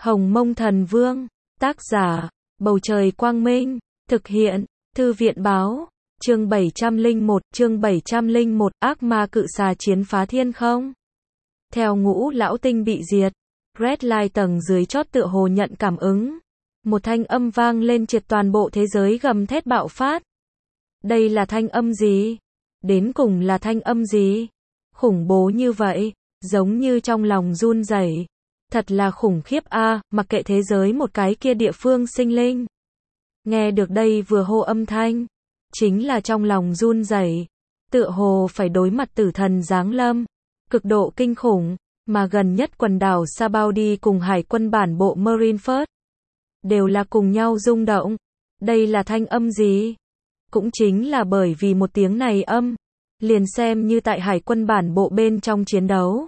Hồng Mông Thần Vương, tác giả, Bầu Trời Quang Minh, thực hiện, Thư viện Báo, chương 701, ác ma cự xà chiến phá thiên không. Theo Ngũ Lão Tinh bị diệt, Red Light tầng dưới chót tựa hồ nhận cảm ứng. Một thanh âm vang lên triệt toàn bộ thế giới gầm thét bạo phát. Đây là thanh âm gì? Đến cùng là thanh âm gì? Khủng bố như vậy, giống như trong lòng run rẩy. Thật là khủng khiếp a, mặc kệ thế giới một cái kia địa phương sinh linh. Nghe được đây vừa hô âm thanh, chính là trong lòng run rẩy, tựa hồ phải đối mặt tử thần giáng lâm, cực độ kinh khủng, mà gần nhất quần đảo Sabaudi cùng hải quân bản bộ Marineford đều là cùng nhau rung động. Đây là thanh âm gì? Cũng chính là bởi vì một tiếng này âm, liền xem như tại hải quân bản bộ bên trong chiến đấu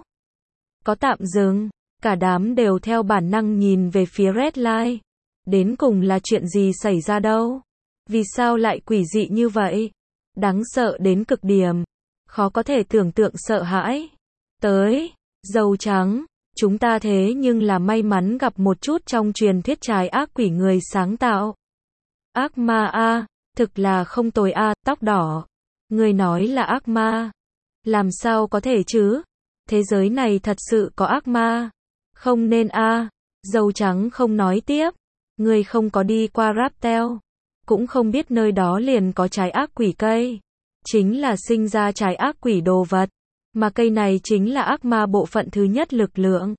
có tạm dừng, cả đám đều theo bản năng nhìn về phía Red Light. Đến cùng là chuyện gì xảy ra đâu? Vì sao lại quỷ dị như vậy? Đáng sợ đến cực điểm, khó có thể tưởng tượng sợ hãi. Tới, dâu trắng, chúng ta thế nhưng là may mắn gặp một chút trong truyền thuyết trái ác quỷ người sáng tạo. Ác ma a, thực là không tồi a, tóc đỏ. Người nói là ác ma. Làm sao có thể chứ? Thế giới này thật sự có ác ma. Không nên a. Dâu trắng không nói tiếp. Người không có đi qua Raptel, cũng không biết nơi đó liền có trái ác quỷ cây. Chính là sinh ra trái ác quỷ đồ vật. Mà cây này chính là ác ma bộ phận thứ nhất lực lượng.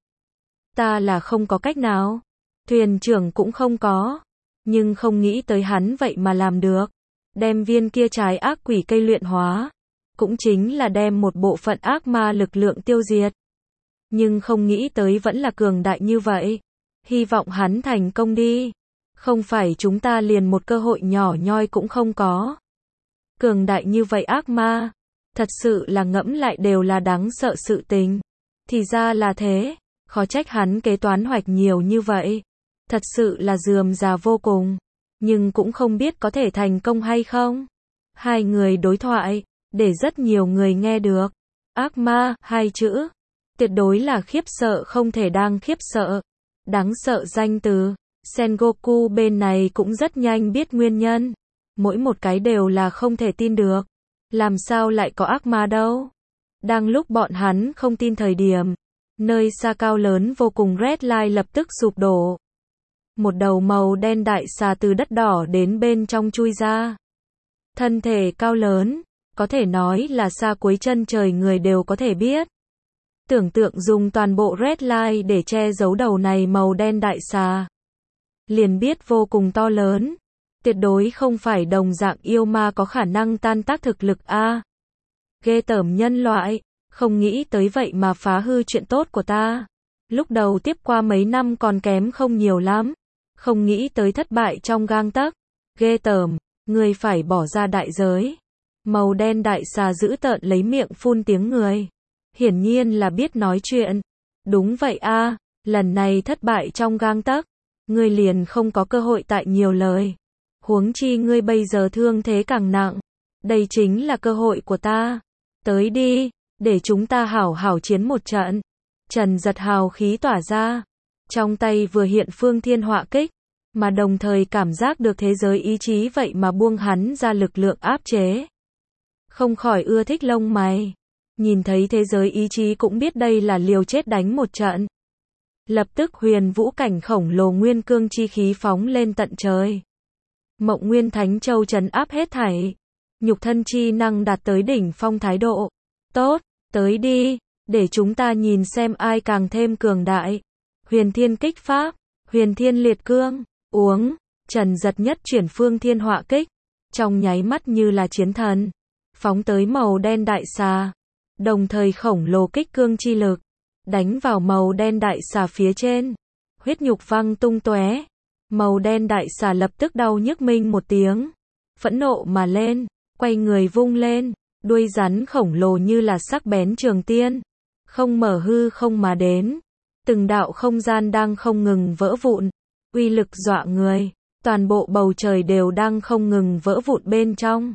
Ta là không có cách nào. Thuyền trưởng cũng không có. Nhưng không nghĩ tới hắn vậy mà làm được. Đem viên kia trái ác quỷ cây luyện hóa. Cũng chính là đem một bộ phận ác ma lực lượng tiêu diệt. Nhưng không nghĩ tới vẫn là cường đại như vậy. Hy vọng hắn thành công đi. Không phải chúng ta liền một cơ hội nhỏ nhoi cũng không có. Cường đại như vậy ác ma. Thật sự là ngẫm lại đều là đáng sợ sự tình. Thì ra là thế. Khó trách hắn kế toán hoạch nhiều như vậy. Thật sự là rườm rà vô cùng. Nhưng cũng không biết có thể thành công hay không. Hai người đối thoại, để rất nhiều người nghe được. Ác ma, hai chữ. Tuyệt đối là khiếp sợ không thể đang khiếp sợ. Đáng sợ danh từ. Sengoku bên này cũng rất nhanh biết nguyên nhân. Mỗi một cái đều là không thể tin được. Làm sao lại có ác ma đâu? Đang lúc bọn hắn không tin thời điểm, nơi xa cao lớn vô cùng Red Light lập tức sụp đổ. Một đầu màu đen đại xà từ đất đỏ đến bên trong chui ra. Thân thể cao lớn, có thể nói là xa cuối chân trời người đều có thể biết. Tưởng tượng dùng toàn bộ Red Light để che giấu đầu này màu đen đại xà. Liền biết vô cùng to lớn. Tuyệt đối không phải đồng dạng yêu ma có khả năng tan tác thực lực a. Ghê tởm nhân loại, không nghĩ tới vậy mà phá hư chuyện tốt của ta. Lúc đầu tiếp qua mấy năm còn kém không nhiều lắm. Không nghĩ tới thất bại trong gang tấc. Ghê tởm, người phải bỏ ra đại giới. Màu đen đại xà dữ tợn lấy miệng phun tiếng người. Hiển nhiên là biết nói chuyện. Đúng vậy a, lần này thất bại trong gang tấc. Ngươi liền không có cơ hội tại nhiều lời. Huống chi ngươi bây giờ thương thế càng nặng. Đây chính là cơ hội của ta. Tới đi, để chúng ta hảo hảo chiến một trận. Trần Giật hào khí tỏa ra. Trong tay vừa hiện phương thiên họa kích. Mà đồng thời cảm giác được thế giới ý chí vậy mà buông hắn ra lực lượng áp chế. Không khỏi ưa thích lông mày. Nhìn thấy thế giới ý chí cũng biết đây là liều chết đánh một trận. Lập tức huyền vũ cảnh khổng lồ nguyên cương chi khí phóng lên tận trời. Mộng Nguyên Thánh Châu trấn áp hết thảy. Nhục thân chi năng đạt tới đỉnh phong thái độ. Tốt, tới đi, để chúng ta nhìn xem ai càng thêm cường đại. Huyền Thiên Kích Pháp, Huyền Thiên Liệt Cương, uống, Trần Giật nhất chuyển phương thiên họa kích. Trong nháy mắt như là chiến thần. Phóng tới màu đen đại xà. Đồng thời khổng lồ kích cương chi lực. Đánh vào màu đen đại xà phía trên. Huyết nhục văng tung tóe. Màu đen đại xà lập tức đau nhức minh một tiếng. Phẫn nộ mà lên. Quay người vung lên. Đuôi rắn khổng lồ như là sắc bén trường tiên. Không mở hư không mà đến. Từng đạo không gian đang không ngừng vỡ vụn. Uy lực dọa người. Toàn bộ bầu trời đều đang không ngừng vỡ vụn bên trong.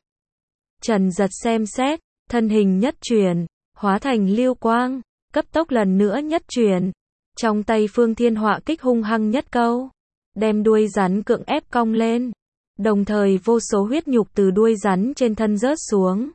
Trần Giật xem xét. Thân hình nhất chuyển. Hóa thành lưu quang. Cấp tốc lần nữa nhất chuyển. Trong tay Phương Thiên Họa kích hung hăng nhất câu, đem đuôi rắn cưỡng ép cong lên, đồng thời vô số huyết nhục từ đuôi rắn trên thân rớt xuống,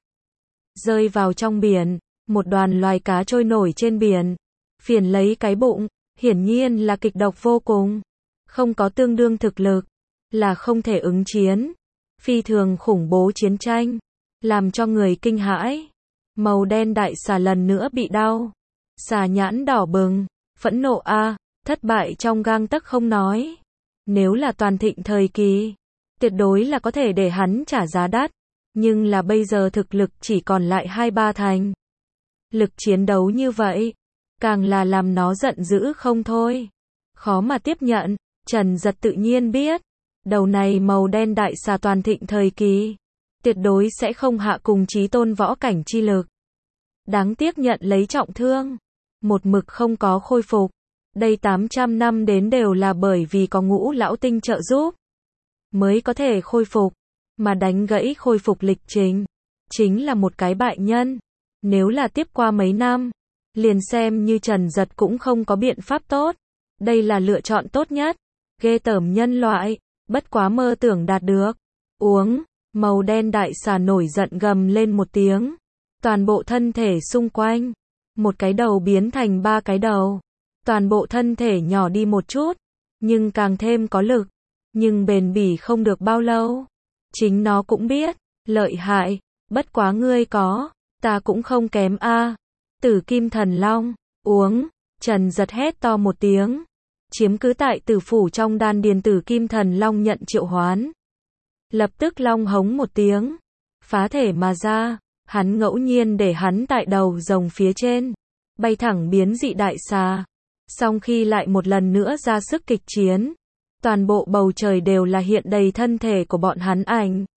rơi vào trong biển, một đoàn loài cá trôi nổi trên biển, phiền lấy cái bụng, hiển nhiên là kịch độc vô cùng, không có tương đương thực lực, là không thể ứng chiến, phi thường khủng bố chiến tranh, làm cho người kinh hãi. Màu đen đại xà lần nữa bị đau, xà nhãn đỏ bừng, phẫn nộ a, thất bại trong gang tấc không nói. Nếu là toàn thịnh thời kỳ, tuyệt đối là có thể để hắn trả giá đắt, nhưng là bây giờ thực lực chỉ còn lại 2-3 thành. Lực chiến đấu như vậy, càng là làm nó giận dữ không thôi. Khó mà tiếp nhận, Trần Giật tự nhiên biết, đầu này màu đen đại xà toàn thịnh thời kỳ, tuyệt đối sẽ không hạ cùng chí tôn võ cảnh chi lực. Đáng tiếc nhận lấy trọng thương, một mực không có khôi phục. Đây 800 năm đến đều là bởi vì có Ngũ lão tinh trợ giúp, mới có thể khôi phục, mà đánh gãy khôi phục lịch trình, chính là một cái bại nhân. Nếu là tiếp qua mấy năm, liền xem như Trần Giật cũng không có biện pháp tốt. Đây là lựa chọn tốt nhất. Ghê tởm nhân loại, bất quá mơ tưởng đạt được. Uống, màu đen đại xà nổi giận gầm lên một tiếng. Toàn bộ thân thể xung quanh, một cái đầu biến thành 3 cái đầu. Toàn bộ thân thể nhỏ đi một chút, nhưng càng thêm có lực, nhưng bền bỉ không được bao lâu. Chính nó cũng biết, lợi hại, bất quá ngươi có, ta cũng không kém a. Tử Kim Thần Long, uống, Trần Giật hét to một tiếng, chiếm cứ tại tử phủ trong đan điền Tử Kim Thần Long nhận triệu hoán. Lập tức long hống một tiếng, phá thể mà ra, hắn ngẫu nhiên để hắn tại đầu rồng phía trên, bay thẳng biến dị đại xà. Song khi lại một lần nữa ra sức kịch chiến, toàn bộ bầu trời đều là hiện đầy thân thể của bọn hắn ảnh,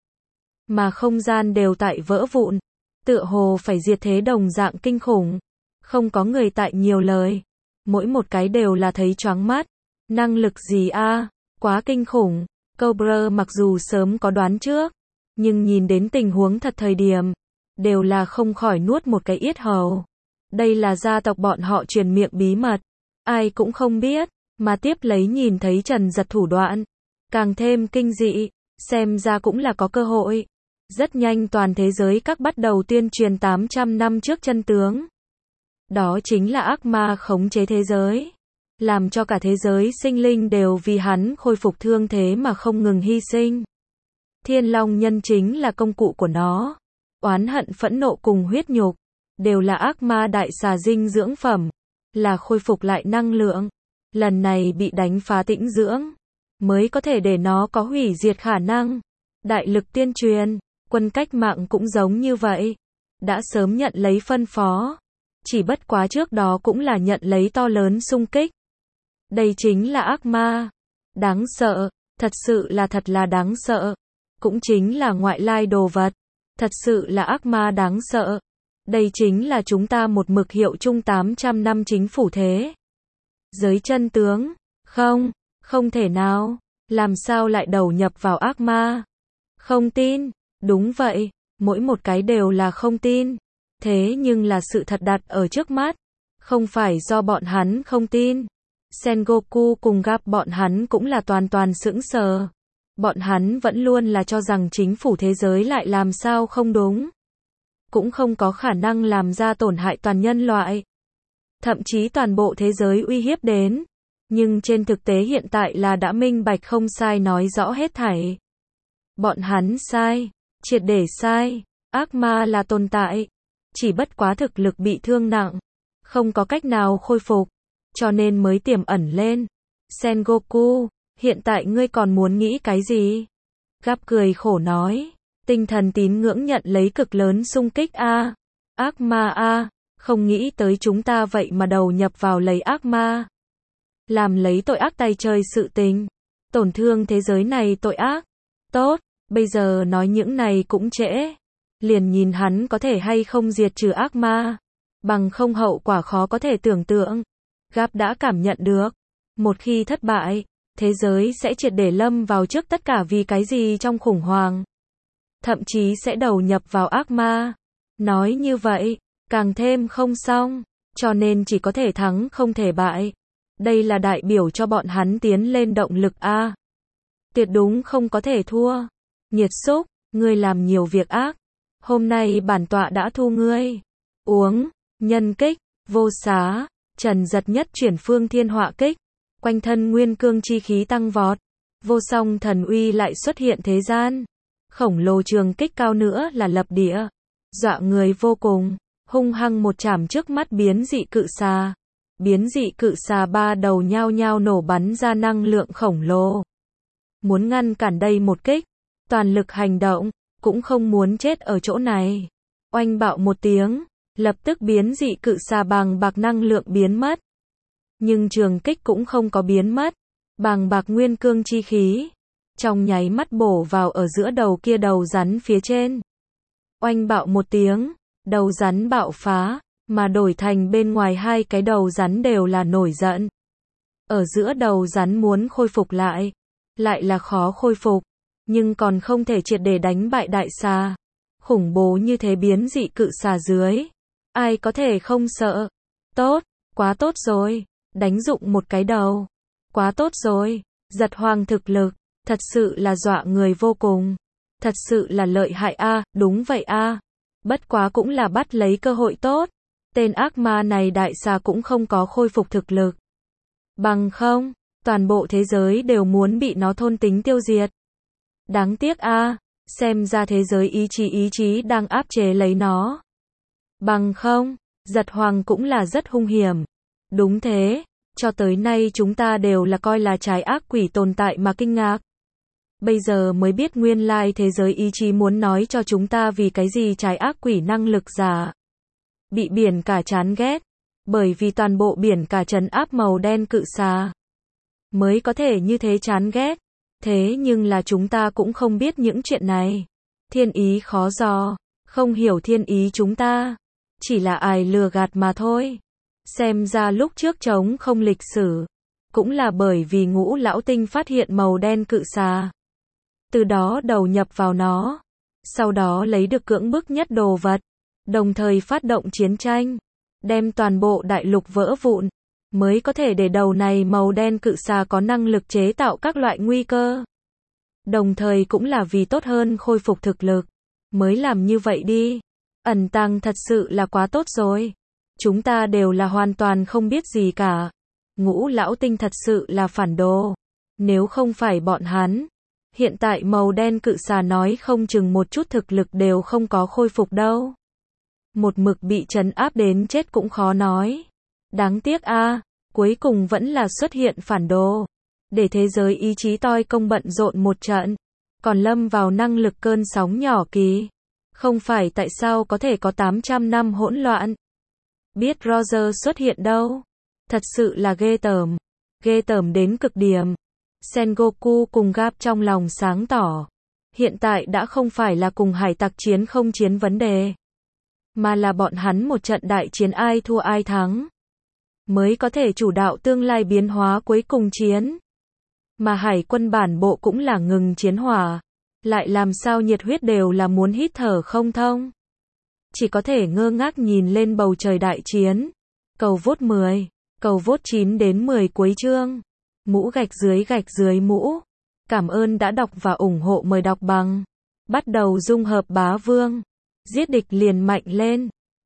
mà không gian đều tại vỡ vụn, tựa hồ phải diệt thế đồng dạng kinh khủng. Không có người tại nhiều lời, mỗi một cái đều là thấy choáng mắt. Năng lực gì a, quá kinh khủng. Cobra mặc dù sớm có đoán trước, nhưng nhìn đến tình huống thật thời điểm, đều là không khỏi nuốt một cái yết hầu. Đây là gia tộc bọn họ truyền miệng bí mật, ai cũng không biết, mà tiếp lấy nhìn thấy Trần Giật thủ đoạn, càng thêm kinh dị, xem ra cũng là có cơ hội. Rất nhanh toàn thế giới các bắt đầu tuyên truyền 800 năm trước chân tướng. Đó chính là ác ma khống chế thế giới, làm cho cả thế giới sinh linh đều vì hắn khôi phục thương thế mà không ngừng hy sinh. Thiên Long nhân chính là công cụ của nó. Oán hận phẫn nộ cùng huyết nhục, đều là ác ma đại xà dinh dưỡng phẩm, là khôi phục lại năng lượng. Lần này bị đánh phá tĩnh dưỡng, mới có thể để nó có hủy diệt khả năng. Đại lực tuyên truyền, quân cách mạng cũng giống như vậy. Đã sớm nhận lấy phân phó. Chỉ bất quá trước đó cũng là nhận lấy to lớn xung kích. Đây chính là ác ma. Đáng sợ, thật sự là thật là đáng sợ. Cũng chính là ngoại lai đồ vật. Thật sự là ác ma đáng sợ. Đây chính là chúng ta một mực hiệu chung 800 năm chính phủ thế giới chân tướng. Không, không thể nào. Làm sao lại đầu nhập vào ác ma? Không tin. Đúng vậy, mỗi một cái đều là không tin. Thế nhưng là sự thật đặt ở trước mắt. Không phải do bọn hắn không tin. Sengoku cùng gặp bọn hắn cũng là toàn toàn sững sờ. Bọn hắn vẫn luôn là cho rằng chính phủ thế giới lại làm sao không đúng. Cũng không có khả năng làm ra tổn hại toàn nhân loại. Thậm chí toàn bộ thế giới uy hiếp đến. Nhưng trên thực tế hiện tại là đã minh bạch không sai nói rõ hết thảy. Bọn hắn sai. Triệt để sai. Ác ma là tồn tại. Chỉ bất quá thực lực bị thương nặng. Không có cách nào khôi phục. Cho nên mới tiềm ẩn lên. Sengoku, hiện tại ngươi còn muốn nghĩ cái gì? Gap cười khổ nói. Tinh thần tín ngưỡng nhận lấy cực lớn xung kích a. Ác ma a, không nghĩ tới chúng ta vậy mà đầu nhập vào lấy ác ma. Làm lấy tội ác tay chơi sự tình. Tổn thương thế giới này tội ác. Tốt, bây giờ nói những này cũng trễ. Liền nhìn hắn có thể hay không diệt trừ ác ma. Bằng không hậu quả khó có thể tưởng tượng. Gap đã cảm nhận được. Một khi thất bại, thế giới sẽ triệt để lâm vào trước tất cả vì cái gì trong khủng hoảng. Thậm chí sẽ đầu nhập vào ác ma. Nói như vậy, càng thêm không xong. Cho nên chỉ có thể thắng không thể bại. Đây là đại biểu cho bọn hắn tiến lên động lực a. Tuyệt đúng không có thể thua. Nhiệt xúc, ngươi làm nhiều việc ác. Hôm nay bản tọa đã thu ngươi. Uống, nhân kích, vô xá, Trần Giật nhất chuyển phương thiên họa kích. Quanh thân nguyên cương chi khí tăng vọt. Vô song thần uy lại xuất hiện thế gian. Khổng lồ trường kích cao nữa là lập địa. Dọa người vô cùng. Hung hăng một chảm trước mắt biến dị cự xà. Biến dị cự xà ba đầu nhao nhao nổ bắn ra năng lượng khổng lồ. Muốn ngăn cản đây một kích. Toàn lực hành động. Cũng không muốn chết ở chỗ này. Oanh bạo một tiếng. Lập tức biến dị cự xà bàng bạc năng lượng biến mất. Nhưng trường kích cũng không có biến mất. Bàng bạc nguyên cương chi khí. Trong nháy mắt bổ vào ở giữa đầu kia đầu rắn phía trên. Oanh bạo một tiếng. Đầu rắn bạo phá. Mà đổi thành bên ngoài hai cái đầu rắn đều là nổi giận. Ở giữa đầu rắn muốn khôi phục lại. Lại là khó khôi phục. Nhưng còn không thể triệt để đánh bại đại xà. Khủng bố như thế biến dị cự xà dưới. Ai có thể không sợ. Tốt, quá tốt rồi. Đánh dụng một cái đầu. Quá tốt rồi. Giật Hoàng thực lực. Thật sự là dọa người vô cùng. Thật sự là lợi hại a, đúng vậy a. Bất quá cũng là bắt lấy cơ hội tốt. Tên ác ma này đại xà cũng không có khôi phục thực lực. Bằng không, toàn bộ thế giới đều muốn bị nó thôn tính tiêu diệt. Đáng tiếc a, xem ra thế giới ý chí đang áp chế lấy nó. Bằng không, Giật Hoàng cũng là rất hung hiểm. Đúng thế, cho tới nay chúng ta đều là coi là trái ác quỷ tồn tại mà kinh ngạc. Bây giờ mới biết nguyên lai thế giới ý chí muốn nói cho chúng ta vì cái gì trái ác quỷ năng lực giả. Bị biển cả chán ghét, bởi vì toàn bộ biển cả trấn áp màu đen cự xà. Mới có thể như thế chán ghét. Thế nhưng là chúng ta cũng không biết những chuyện này. Thiên ý khó dò, không hiểu thiên ý chúng ta. Chỉ là ai lừa gạt mà thôi. Xem ra lúc trước trống không lịch sử. Cũng là bởi vì Ngũ Lão Tinh phát hiện màu đen cự xà. Từ đó đầu nhập vào nó. Sau đó lấy được cưỡng bức nhất đồ vật. Đồng thời phát động chiến tranh. Đem toàn bộ đại lục vỡ vụn. Mới có thể để đầu này màu đen cự xà có năng lực chế tạo các loại nguy cơ. Đồng thời cũng là vì tốt hơn khôi phục thực lực. Mới làm như vậy đi. Ẩn tàng thật sự là quá tốt rồi. Chúng ta đều là hoàn toàn không biết gì cả. Ngũ Lão Tinh thật sự là phản đồ. Nếu không phải bọn hắn. Hiện tại màu đen cự xà nói không chừng một chút thực lực đều không có khôi phục đâu. Một mực bị trấn áp đến chết cũng khó nói. Đáng tiếc a, cuối cùng vẫn là xuất hiện phản đồ. Để thế giới ý chí toi công bận rộn một trận. Còn lâm vào năng lực cơn sóng nhỏ kỳ. Không phải tại sao có thể có 800 năm hỗn loạn. Biết Roger xuất hiện đâu. Thật sự là ghê tởm. Ghê tởm đến cực điểm. Sengoku cùng Gap trong lòng sáng tỏ. Hiện tại đã không phải là cùng hải tặc chiến không chiến vấn đề. Mà là bọn hắn một trận đại chiến ai thua ai thắng. Mới có thể chủ đạo tương lai biến hóa cuối cùng chiến. Mà hải quân bản bộ cũng là ngừng chiến hỏa. Lại làm sao nhiệt huyết đều là muốn hít thở không thông. Chỉ có thể ngơ ngác nhìn lên bầu trời đại chiến. Cầu vote 10. Cầu vote 9 đến 10 cuối chương. Mũ gạch dưới mũ. Cảm ơn đã đọc và ủng hộ, mời đọc bằng. Bắt đầu dung hợp bá vương. Giết địch liền mạnh lên.